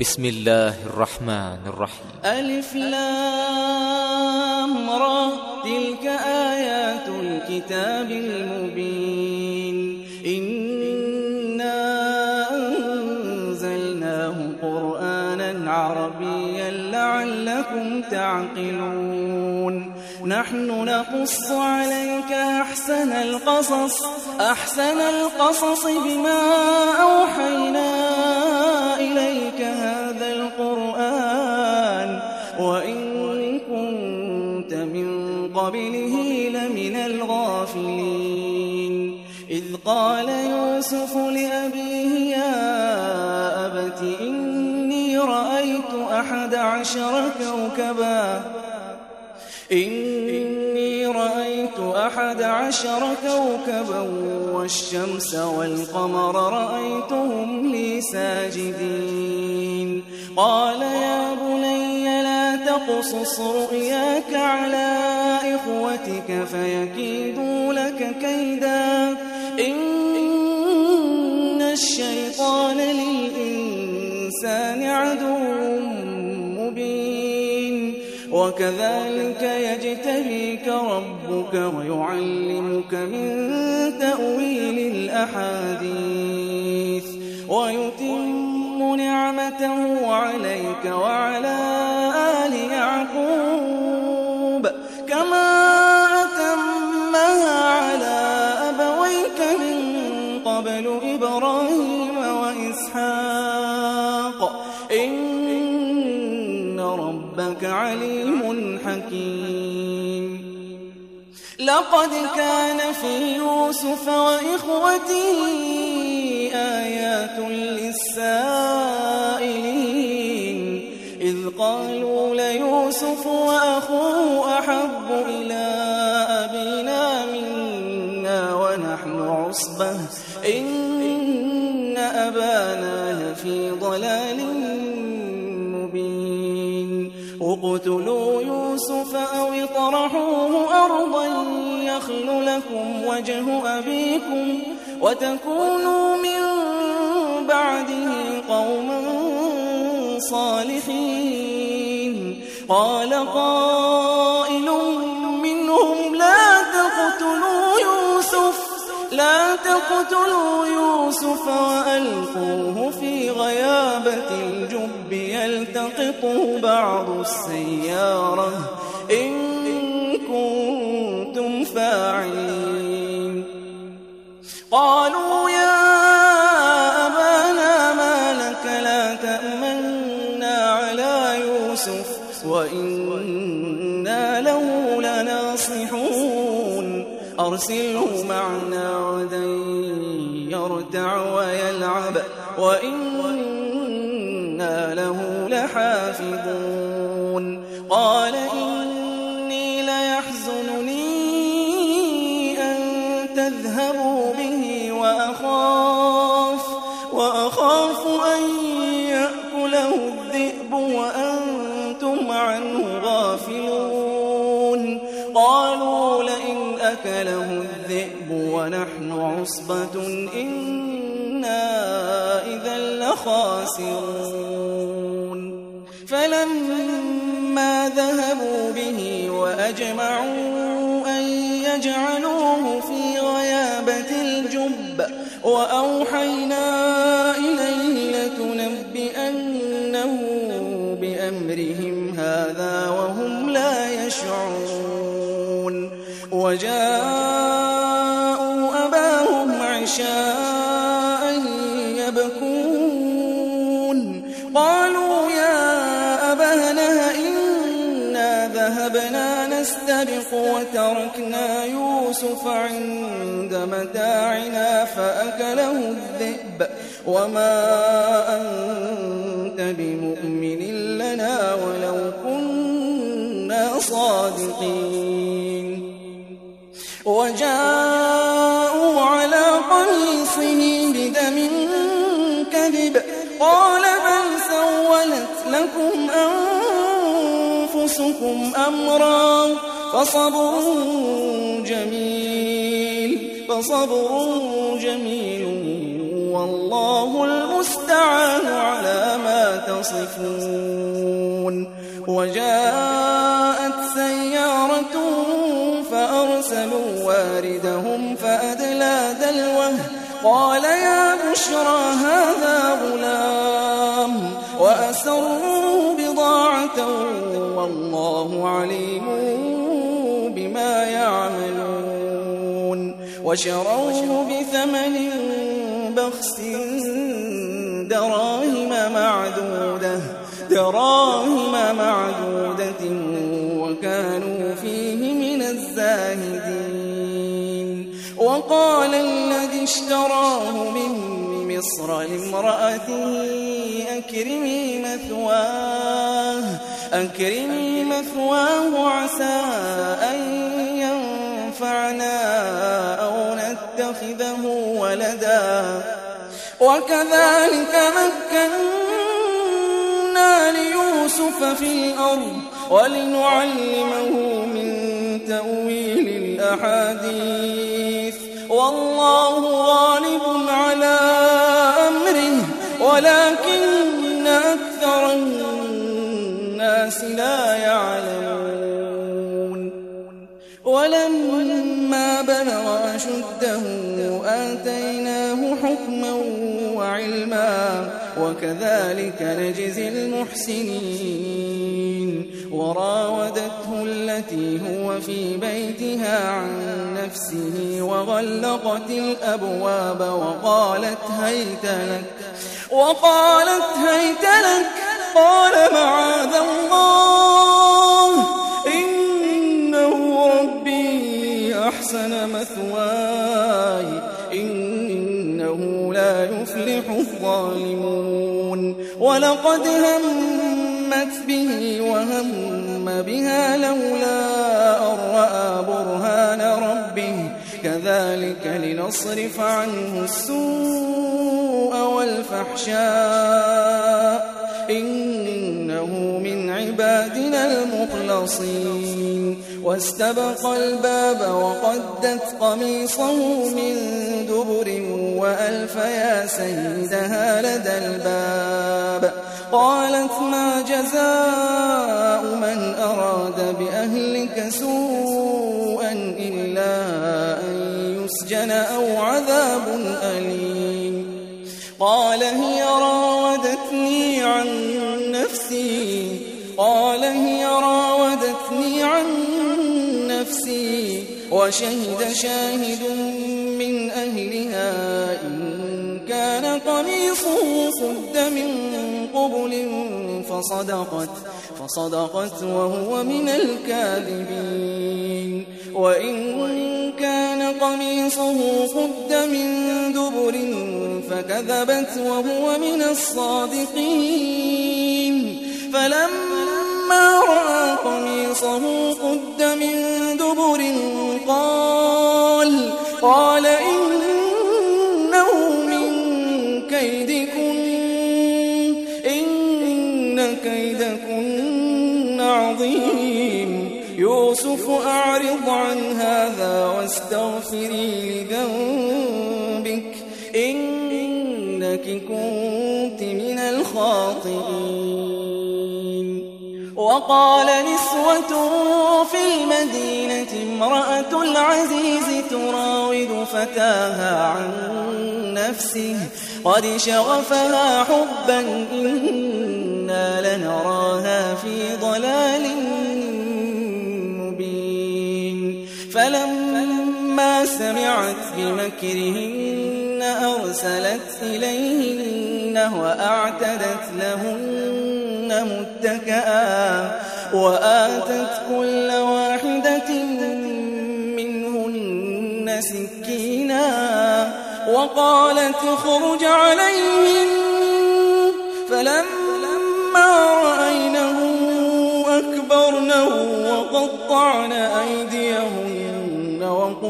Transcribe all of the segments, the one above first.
بسم الله الرحمن الرحيم. ألف لام را، تلك آيات الكتاب المبين. إنا أنزلناه قرآنا عربيا لعلكم تعقلون. نحن نقص عليك أحسن القصص بما أوحينا إليك هذا القرآن وإن كنت من قبله لمن الغافلين. إذ قال يوسف لأبيه يا أبت إني رأيت 11 كوكبا والشمس والقمر رأيتهم لي ساجدين. قال يا بني لا تقصص رؤياك على إخوتك فيكيدوا لك كيدا، إن الشيطان للإنسان عدو مبين. وكذلك يجتبيك ربك ويعلمك من تأويل الأحاديث ويتم نعمته عليك وعلى آل يعقوب كما أتمها على أبويك من قبل إبراهيم وإسحاق إن ربك عليم حكيم. لقد كان في يوسف وإخوته آيات للسائلين إذ قالوا ليوسف وأخوه أحب إلى أبينا منا ونحن عصبة إن أبانا لفي ضلال مبين. اقتلوا يوسف أو اطرحوه أرضا يخل لكم وجه أبيكم وتكونوا من بعده قوما صالحين. قال قائل منهم لا تقتلوا يوسف وألقوه في غيابة الجب يلتقطه بعض السيارة إن كنتم فاعلين. قالوا يا أبانا ما لك لا تأمنا على يوسف وإنا له لناصحون. أرسله معنا غدا يرتع ويلعب وإنا له لحافظون. قال إني ليحزنني أن تذهبوا به وأخاف أن يأكله الذئب وأنتم عنه غافلون. قالوا لئن أكله الذئب ونحن عصبة إنا إذا لخاسرون. فلما ذهبوا به وأجمعوا أن يجعلوه في غيابة الجب وأوحينا إليه لتنبئنه بأمرهم هذا وهم لا يشعرون. وجاءوا أباهم عشاء يبكون. قالوا يا أبانا إنا ذهبنا نستبق وتركنا يوسف عند متاعنا فأكله الذئب وما أنت بمؤمن لنا ولو كنا صادقين. وجاءوا على قميصه بدم كذب قال بل سولت لكم أنفسكم أمرا فصبر جميل والله المستعان على ما تصفون. وجاءت سيارة فأرسلوا واردهم فأدلى دلوه قال يا بشرى هذا غلام وأسروا بضاعة والله عليم بما يعملون. وشروه بثمن بخس دراهم معدودة وكانوا فيه من الزاهدين. وقال الذي اشتراه من مصر لامرأته أكرمي مثواه عسى أن ينفعنا أو نتخذه ولدا وكذلك مكنا ليوسف في الأرض ولنعلمه من تأويل الأحاديث والله غالب على أمره ولكن أكثر الناس لا يعلمون. ولما بلغ أشده آتيناه حكما وعلما وكذلك نجزي المحسنين. وراودته التي هو في بيتها عن نفسه وغلقت الأبواب وقالت هيت لك قال معاذ الله إنه ربي أحسن مثواي إنه لا يفلح الظالمون. ولقد همت به وهم بها لولا أن رأى برهان ربه كذلك لنصرف عنه السوء والفحشاء إنه من عبادنا المخلصين. واستبق الباب وقدت قميصه من دبر وألف يا سيدها لدى الباب قالت ما جزاء من أراد بأهلك سوءا إلا أن يسجن أو عذاب أليم. قال هي راودتني عن نفسي وشهد شاهد من أهلها إن كان قميصه قد من قبل فصدقت وهو من الكاذبين. وإن كان قميصه قد من دبر فكذبت وهو من الصادقين. فلما رأى قميصه قد من دبر قال إنه من كيدكن إن كيدكن عظيم. يوسف أعرض عن هذا واستغفري لذنبك إنك كنت من الخاطئين. وقال نسوة في المدينة امرأة العزيز تراود فتاها عن نفسه قد شغفها حبا إنا لنراها في ضلال مبين. فلما سمعت بمكرهن أرسلت إليهن وأعتدت لهن متكئا وآتت كل واحدة منهن سكينا وقالت اخرج عليهن. فلما رأينه أكبرنه وقطعن أيديهن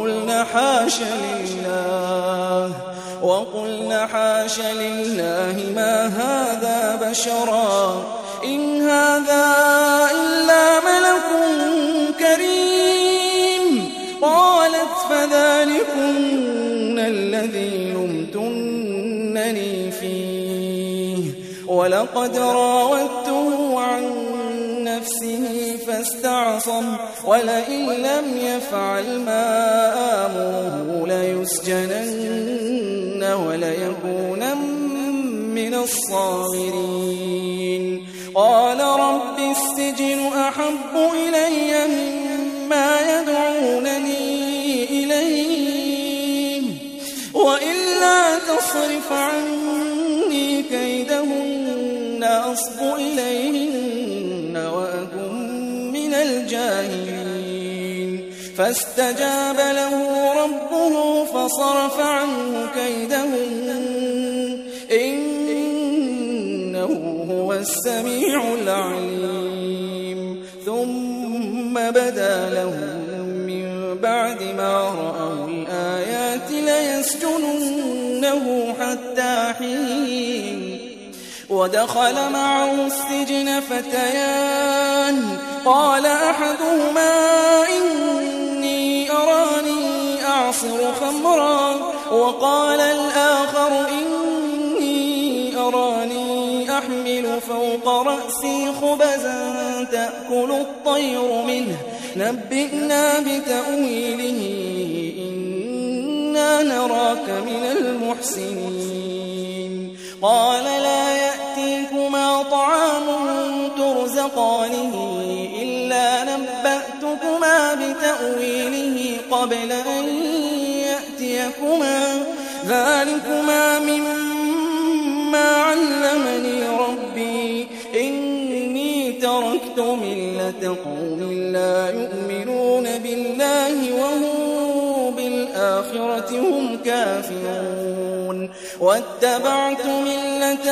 وقلن حاش لله ما هذا بشرا إن هذا إلا ملك كريم. قالت فذلكن الذي لمتنني ولقد راودته عن نفسه فاستعصم ولئن لم يفعل ما آمره ليسجنن وليكونن من الصاغرين قال رب السجن أحب إلي مما يدعونني إليه وإلا تصرف عني كيدهن أصب إليهن وأكن من الجاهلين فاستجاب له ربه فصرف عنه كيدهن إنه هو السميع العليم ثم بدا لهم من بعد ما رأوا الآيات ليسجننه حتى حين ودخل معه السجن فتيان قال أحدهما إني أراني أعصر خمرا وقال الآخر إني أراني أحمل فوق رأسي خبزا تأكل الطير منه نبئنا بتأويله إنا نراك من المحسنين قال لا يأتيكما طعام ترزقانه إلا نبأتكما بتأويله قبل أن يأتيكما ذلكما مما علمني ربي إني تركت ملة قوم لا يؤمنون بالله وهم بالآخرة هم كافرون واتبعت ملة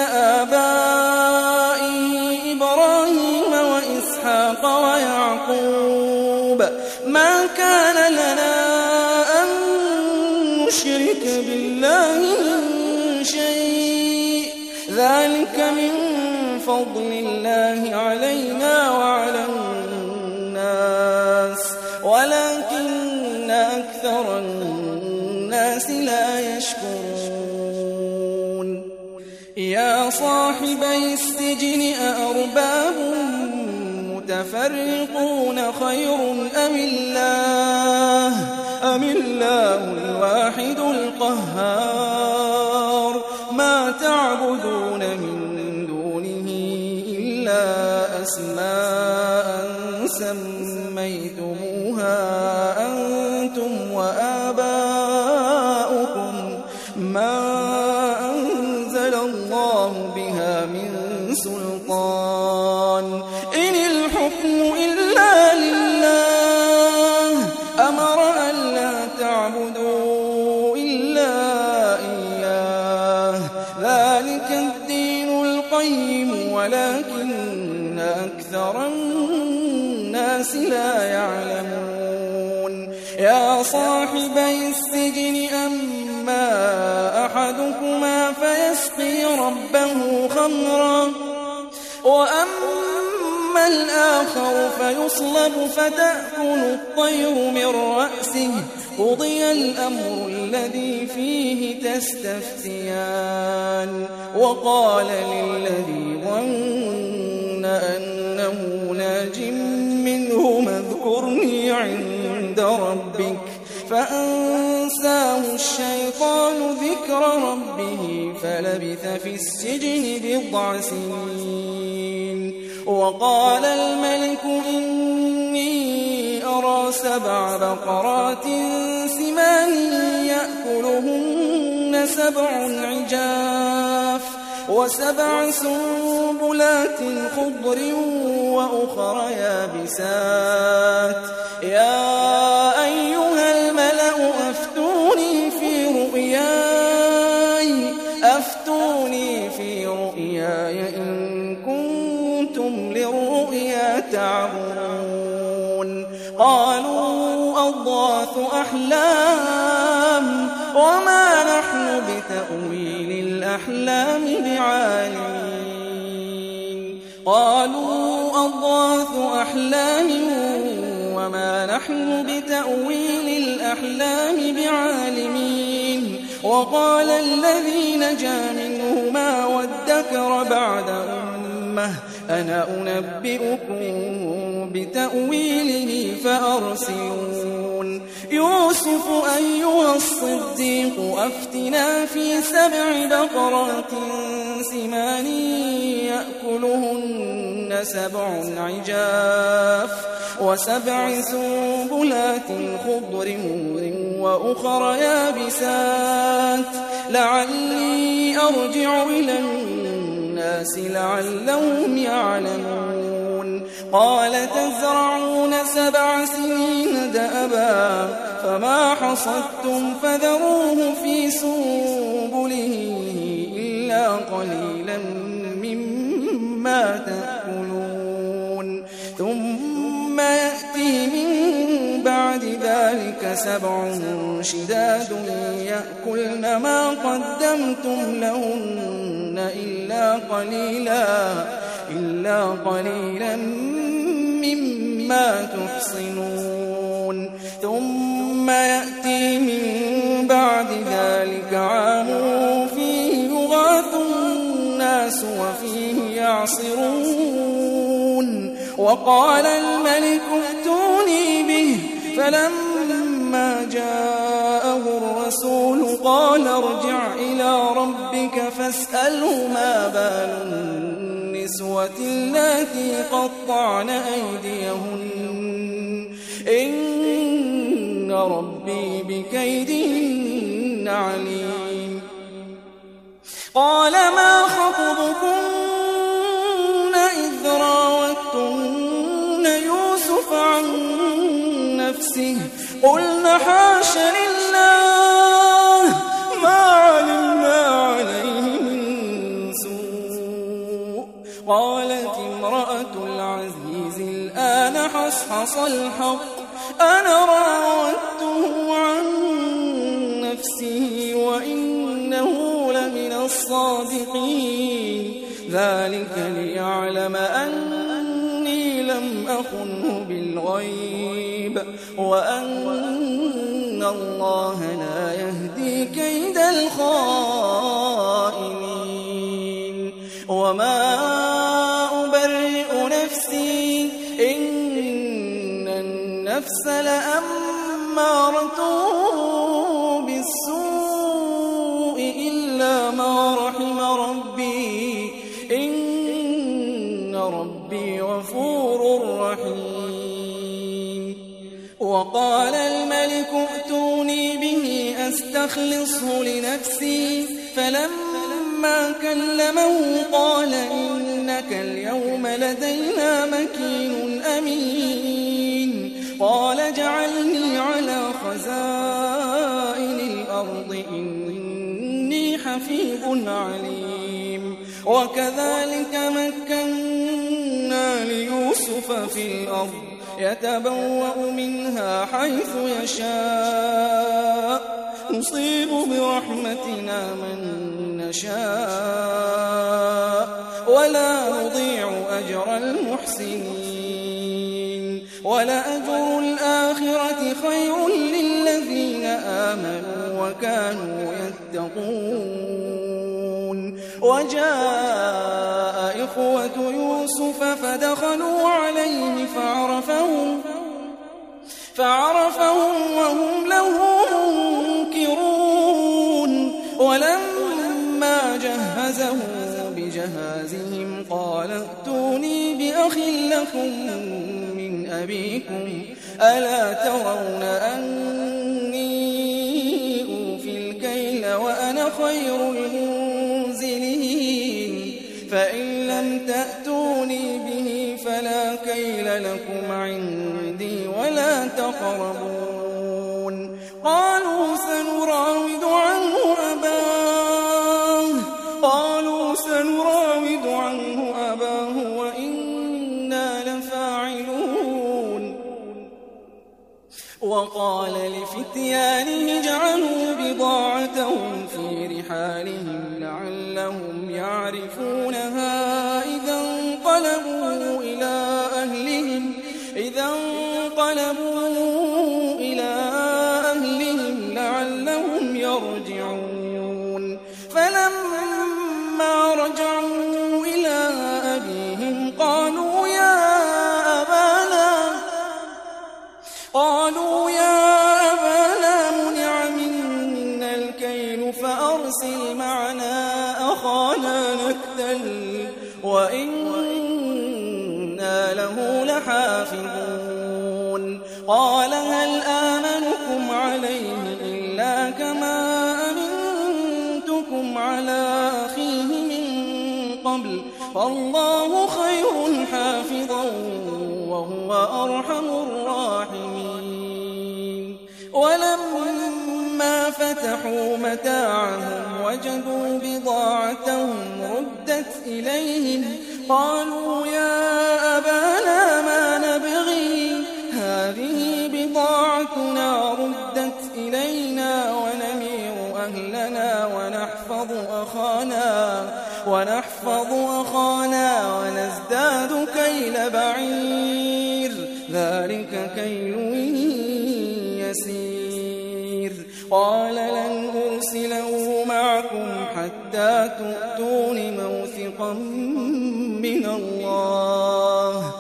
آبائي إبراهيم وإسحاق ويعقوب ما كان لنا أن نشرك بالله من شيء ذلك من فضل الله علينا وعلى الناس ولكن أكثر الناس لا يشكرون يا صاحبي السجن أأرباب متفرقون خير أم الله الواحد القهار ما تعبدون من دونه إلا أسماء سميتموها أنتم وآباؤكم ما أنزل الله بها من سلطان إن الحكم إلا لله أمر أن لا تعبدوا إلا إياه ذلك الدين القيم ولكن أكثر الناس لا يعلمون يا صاحبي السجن أما أحدكما فيسقي ربه خمرا وأما الآخر فيصلب فتأكل الطير من رأسه قضي الأمر الذي فيه تستفتيان وقال للذي ظن أنه ناج منهما اذكرني عند ربك فأنساه الشيطان ذكر ربه فلبث في السجن بضع سنين وقال الملك إني أرى 7 بقرات سمان يأكلهن 7 عجاف و7 سنبلات خضر وأخر يابسات يا أيها الملأ أفتوني في رؤياي إن كنتم للرؤيا تعبرون قالوا أضغاث أحلام وما نحن بتأويل الأحلام بعالمين قالوا أضغاث أحلام وما نحن بتأويل الأحلام بعالمين وقال الذي نجا منهما وادكر وادكر بعد أمة أنا أنبئكم بتأويله فأرسلون يوسف أيها الصديق أفتنا في 7 بقرات سمان يأكلهن 7 عجاف و7 سنبلات خضر وأخر يابسات لعلي أرجع إلى الناس لعلهم يعلمون قال تزرعون 7 سنين دأبا فما حصدتم فذروه في سنبله إلا قليلا مما تأكلون ثم يأتي من بعد ذلك 7 شداد يأكلن ما قدمتم لهن إلا قليلا مما تحصنون ثم يأتي من بعد ذلك عام فيه يغاث الناس وفيه يعصرون وقال الملك ائتوني به فلما جاءه الرسول قال ارجع إلى ربك فاسأله ما بال النسوة اللاتي قطعن أيديهن إن ربي بكيدهن عليم قال ما خطبكن إذ راوتن يوسف عن نفسه قلنا حاش لله ما علمنا عليه من سوء قالت امرأة العزيز الآن حصحص الحق أنا راودته عن نفسه وإنه لمن الصادقين ذلك ليعلم أني لم أخنه بالغيب وأن الله لا يهدي كيد الخائنين وما أبرئ نفسي إن النفس لأمارة بالسوء إلا ما رحم ربي إن ربي غفور رحيم وقال الملك ائتوني به أستخلصه لنفسي فلما كلمه قال إنك اليوم لدينا مكين أمين قال اجعلني على خزائن الأرض إني حفيظ عليم وكذلك مكنا ليوسف في الأرض يتبوأ منها حيث يشاء نصيب برحمتنا من نشاء ولا نضيع أجر المحسنين ولأجر الآخرة خير للذين آمنوا وكانوا يتقون وجاء إخوة يوسف فدخلوا عليه فعرفهم وهم له منكرون ولما جهزهم بجهازهم قال ائتوني بأخ لكم من أبيكم ألا ترون أني أوفي الكيل وأنا خير المنزلين فإن لم تأتوني به فلا كيل لكم عندي ولا تقربون قالوا سنراود عنه أباه وإنا لفاعلون وقال لفتيانه اجعلوا بضاعتهم في رحالهم لعلهم يعرفونها إذا انقلبوا إلى أهلهم لعلهم يرجعون فلما رجعوا لحافظون قال هل آمنكم عليه إلا كما أمنتكم على أخيه من قبل فالله خير حافظا وهو أرحم الراحمين ولما فتحوا متاعهم وجدوا بضاعتهم ردت إليهم قالوا يا أبانا ما نبغي هذه بضاعتنا ردت إلينا ونمير أهلنا ونحفظ أخانا ونزداد كيل بعير ذلك كيل يسير قال لن أرسله معكم حتى تؤتون موثقا من الله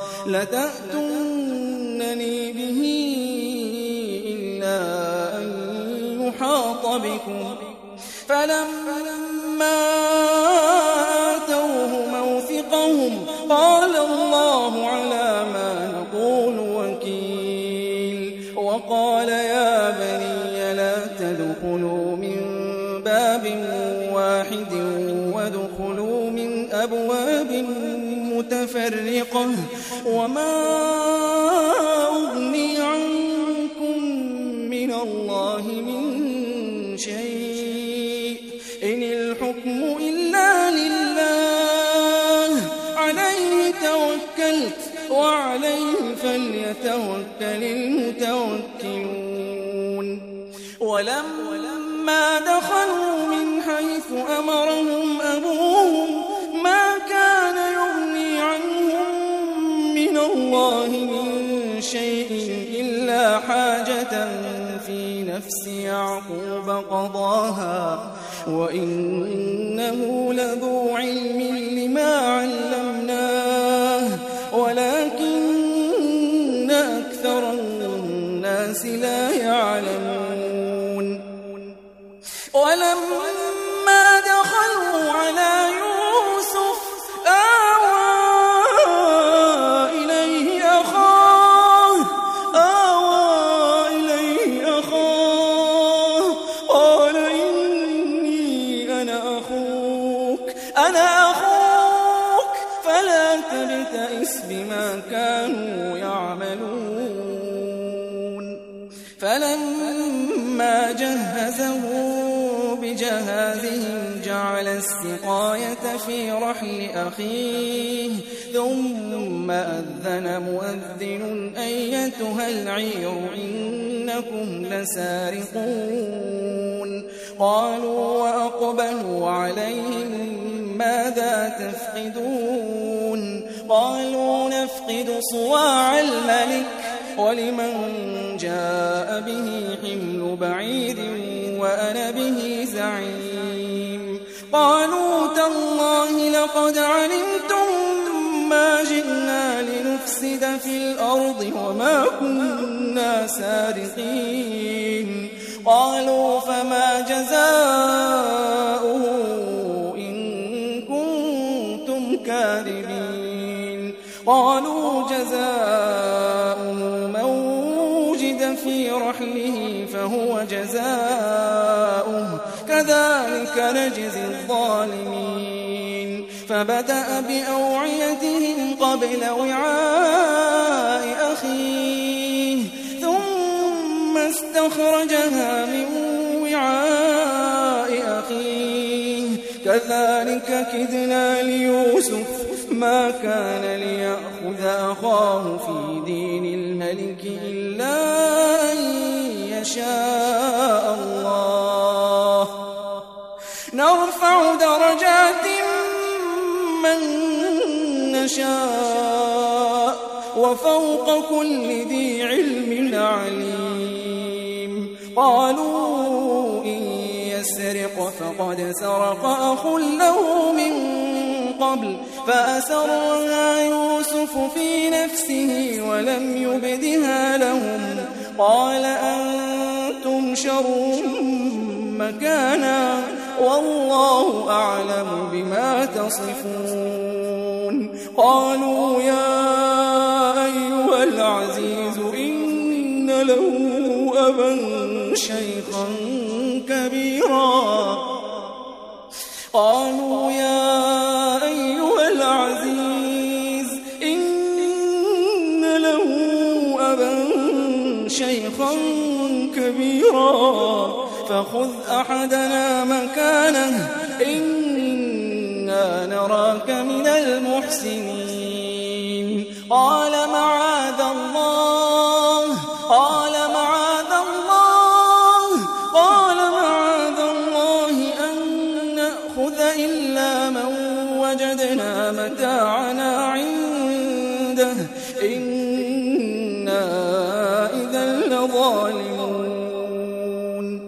لتأتونني به إلا أن يحاط بكم فلما آتوه موثقهم قال الله على ما نقول وكيل وقال يا بني لا تدخلوا من باب واحد وادخلوا من أبواب متفرقة وما أغني عنكم من الله من شيء إن الحكم إلا لله عليه توكلت وعليه فليتوكل المتوكلون ولما دخلوا من حيث أمرهم أبوهم ما كان يغني عنهم من الله من شيء إلا حاجة في نفس يعقوب قضاها وإنه لذو علم لما علمناه ولكن أكثر الناس لا يعلمون ولما دخلوا على يوسف آوى إليه أخاه قال إني أنا أخوك فلا تبتئس بما كانوا يعملون فلما جهزه بجهازهم جعل السقاية في رحل أخيه ثم أذن مؤذن أيتها العير إنكم لسارقون قالوا وأقبلوا عليهم ماذا تفقدون قالوا نفقد صواع الملك ولمن جاء به حمل بعير وأنا به زعيم قالوا تالله لقد علمتم ما جئنا لنفسد في الأرض وما كنا سارقين قالوا فما جزاؤه إن كنتم كاذبين قالوا جزاؤه من وجد في رحله فهو جزاؤه كذلك نجزي الظالمين فبدأ بأوعيتهم قبل وعاء أخيه ثم استخرجها من وعاء أخيه كذلك كدنا ليوسف ما كان ليأخذ أخاه في دين الملك إلا أن يشاء الله نرفع درجات من نشاء وفوق كل ذي علم عليم قالوا إن يسرق فقد سرق أخ له من قبل فأسرها يوسف في نفسه ولم يبدها لهم قال أنتم شر مكانا والله أعلم بما تصفون قالوا يا أيها أبا شيخا كبيرا قالوا يا أيها العزيز إن له أبا شيخا كبيرا فخذ أحدنا مكانه إنا نراك من المحسنين قال معاذ الله أن نأخذ إلا من وجدنا متاعنا عنده إنا إذا لظالمون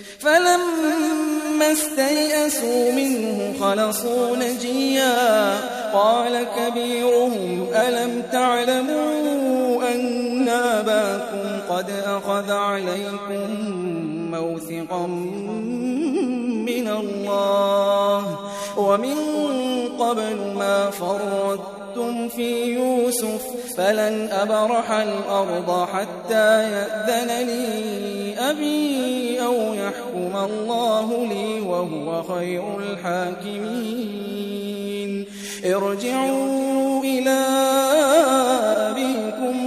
فلما استيئسوا منه خلصوا نجيا قال كبيرهم ألم تعلموا أن أباكم قد أخذ عليكم موثقا من الله ومن قبل ما فرطتم في يوسف فلن أبرح الأرض حتى يأذن لي أبي أو يحكم الله لي وهو خير الحاكمين ارجعوا إلى أبيكم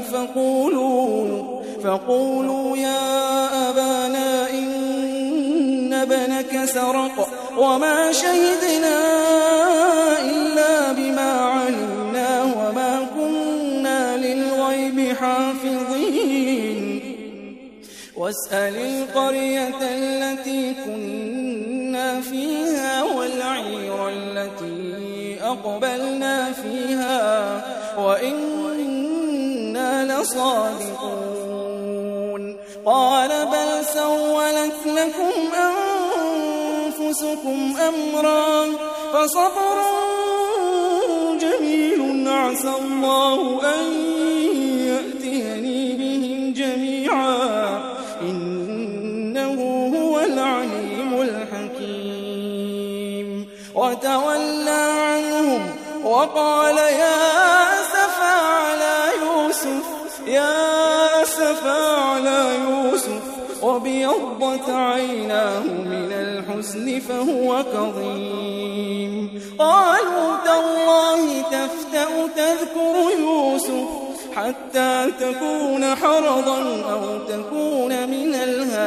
فقولوا يا أبانا إن ابنك سرق وما شهدنا إلا بما علمنا وما كنا للغيب حافظين واسأل القرية التي كنا فيها والعير التي أقبلنا فيها وإنا لصادقون قال بل سولت لكم أنفسكم أمرا فصبر جميل عسى الله أن يأتيني بهم جميعا إنه هو العليم الحكيم وتولى عنهم وقال يا أسفا على يوسف وابيضت عيناه من الحزن فهو كظيم قالوا تالله تفتأ تذكر يوسف حتى تكون حرضا أو تكون من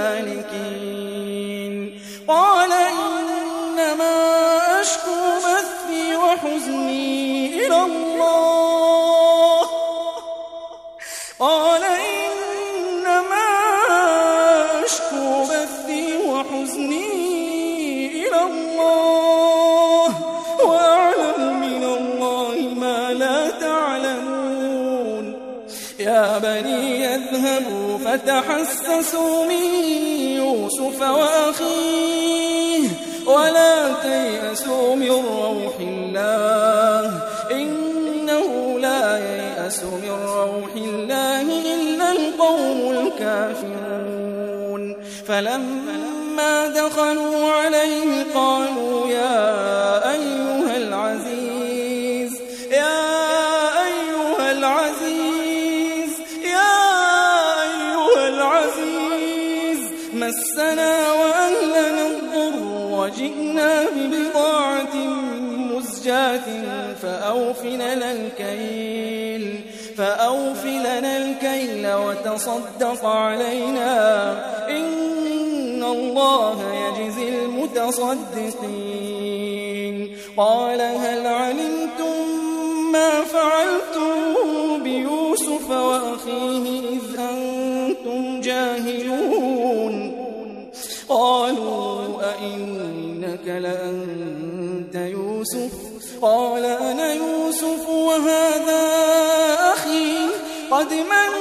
الهالكين قال إنما أشكو بثي وحزني إلى الله وأعلم من الله ما لا تعلمون يا بني يذهبوا فتحسسوا من يوسف وأخيه ولا تيأسوا من روح الله إنه لا ييأس من روح الله إلا القوم الكافرون فلما دخلوا عليه قالوا يا أيها العزيز مسنا وأهلنا الضر وجئنا ببضاعة مزجاة فأوف لنا الكيل وتصدق علينا إن الله يجزي المتصدقين قال هل علمتم ما فعلتم بيوسف وأخيه إذ أنتم جاهلون قالوا أئنك لأنت يوسف قال أنا يوسف وهذا أخي قد من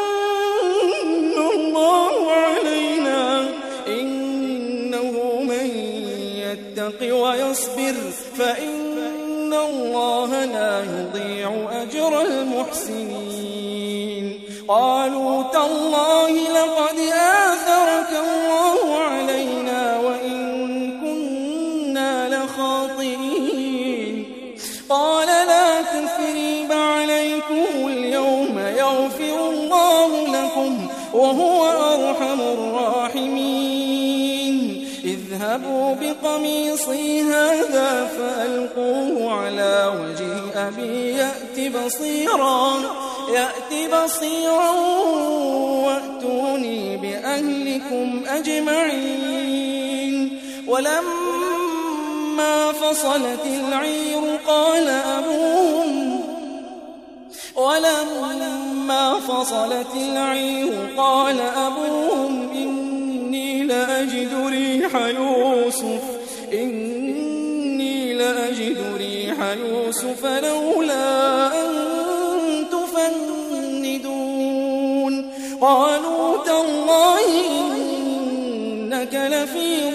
الله علينا إنه من يتق ويصبر فإن الله لا يضيع أجر المحسنين قالوا تالله لقد آثرك الله علينا وإن كنا لخاطئين قال لا تثريب عليكم اليوم يغفر الله لكم وهو أرحم الراحمين اذهبوا بقميصي هذا فألقوه على وجه أبي يأت بصيرا وأتوني بأهلكم أجمعين ولما فصلت العير قال أبوهم إني لأجد ريح يوسف لولا أن تفندون قالوا تالله إنك لفي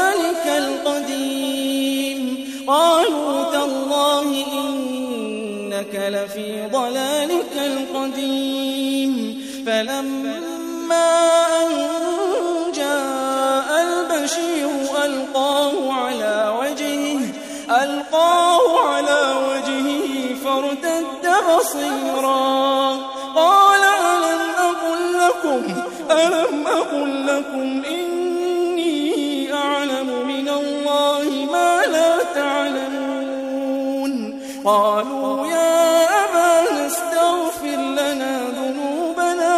ضلالك القديم فلما أن جاء البشير ألقاه على وجهه فارتد بصيرا قال ألم أقل لكم إني أعلم من الله ما لا تعلمون قالوا يا أبانا استغفر لنا ذنوبنا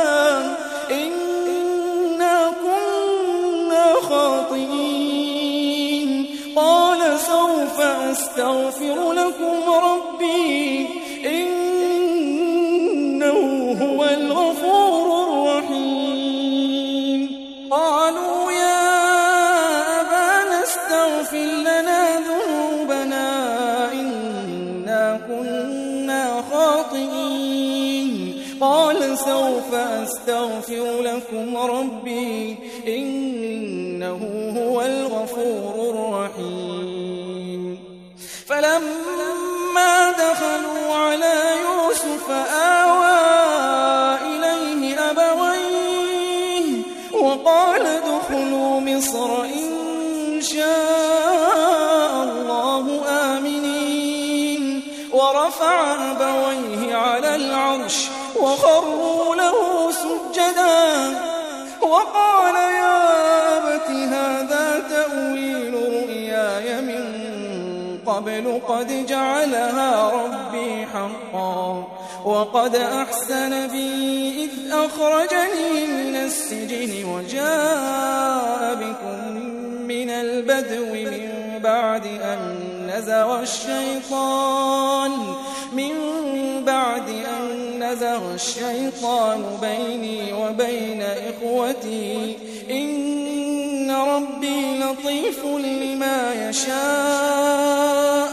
إنا كنا خاطئين قال سوف أستغفر لكم ربي إنه هو الغفور الرحيم قالوا يا أبانا استغفر لنا ذنوبنا إنا كنا خاطئين قال سوف أستغفر لكم ربي إنه هو الغفور الرحيم فلما دخلوا على يوسف آوى إليه أبويه وقال ادخلوا مصر إن شاء الله آمنين ورفع أبويه على العرش وخروا له سجدا وقال يا أبت هذا تأويل رؤياي من قبل قد جعلها ربي حقا وقد أحسن بي إذ أخرجني من السجن وجاء بكم من البدو من بعد أن نزغ الشيطان بيني وبين إخوتي إن ربي لطيف لما يشاء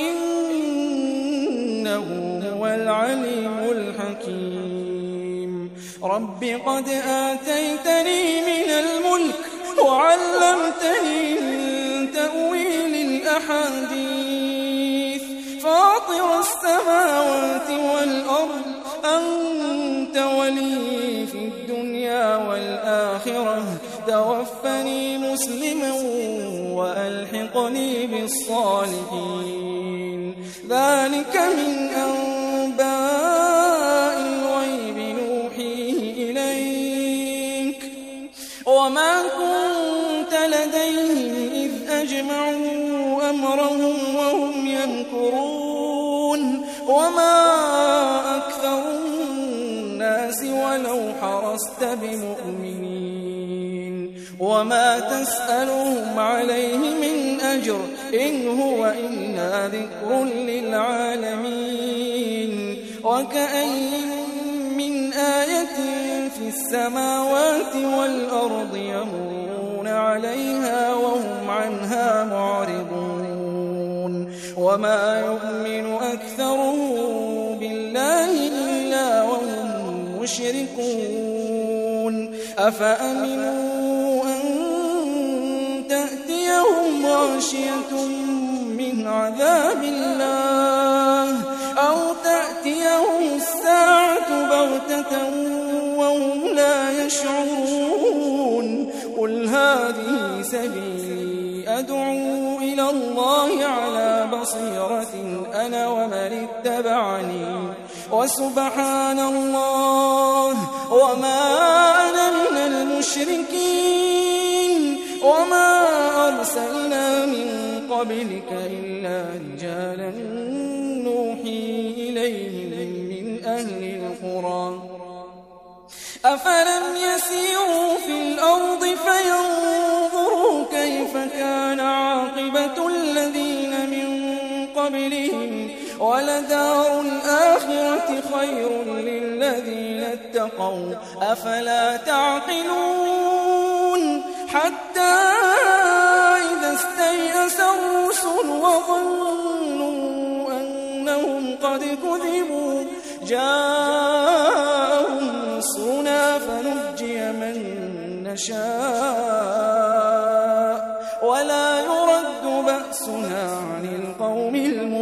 إنه هو العليم الحكيم رب قد آتيتني من الملك وعلمتني من تأويل الأحاديث فاطر السماوات والأرض أنت ولي في الدنيا والآخرة توفني مسلما وألحقني بالصالحين ذلك من أنباء الغيب نوحيه إليك وما كنت لديهم إذ أجمعوا أمرهم وهم يمكرون وما أكثر الناس ولو حرصت بمؤمنين وما تسألهم عليه من أجر إن هو إلا ذكر للعالمين وكأين من آية في السماوات والأرض يمرون عليها وهم عنها معرضون وما يؤمن أكثرهم بالله إلا وهم مشركون أفأمنوا أن تأتيهم غاشية من عذاب الله أو تأتيهم الساعة بغتة وهم لا يشعرون قل هذه سبيلي أدعو إلى الله على بصيرة أنا ومن اتبعني وسبحان الله وما أنا من المشركين وما أرسلنا من قبلك إلا رجالا نوحي إليهم من أهل القرى أفلم يسيروا في الأرض فينظروا كيف كان عاقبة الذين من قبلهم ولدار الآخرة خير للذين اتقوا أفلا تعقلون حتى إذا استيأس الرسل وظنوا أنهم قد كذبوا جاءهم نصرنا فنجي من نشاء ولا يرد بأسنا عن القوم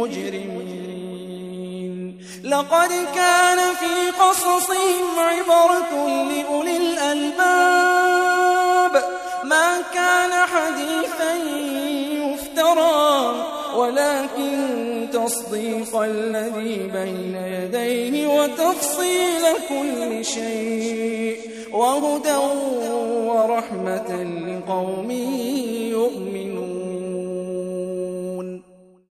المجرمين لقد كان في قصصهم عبرة لأولي الألباب ما كان حديثا يفترى ولكن تصديق الذي بين يديه وتفصيل كل شيء وهدى ورحمة لقوم يؤمنون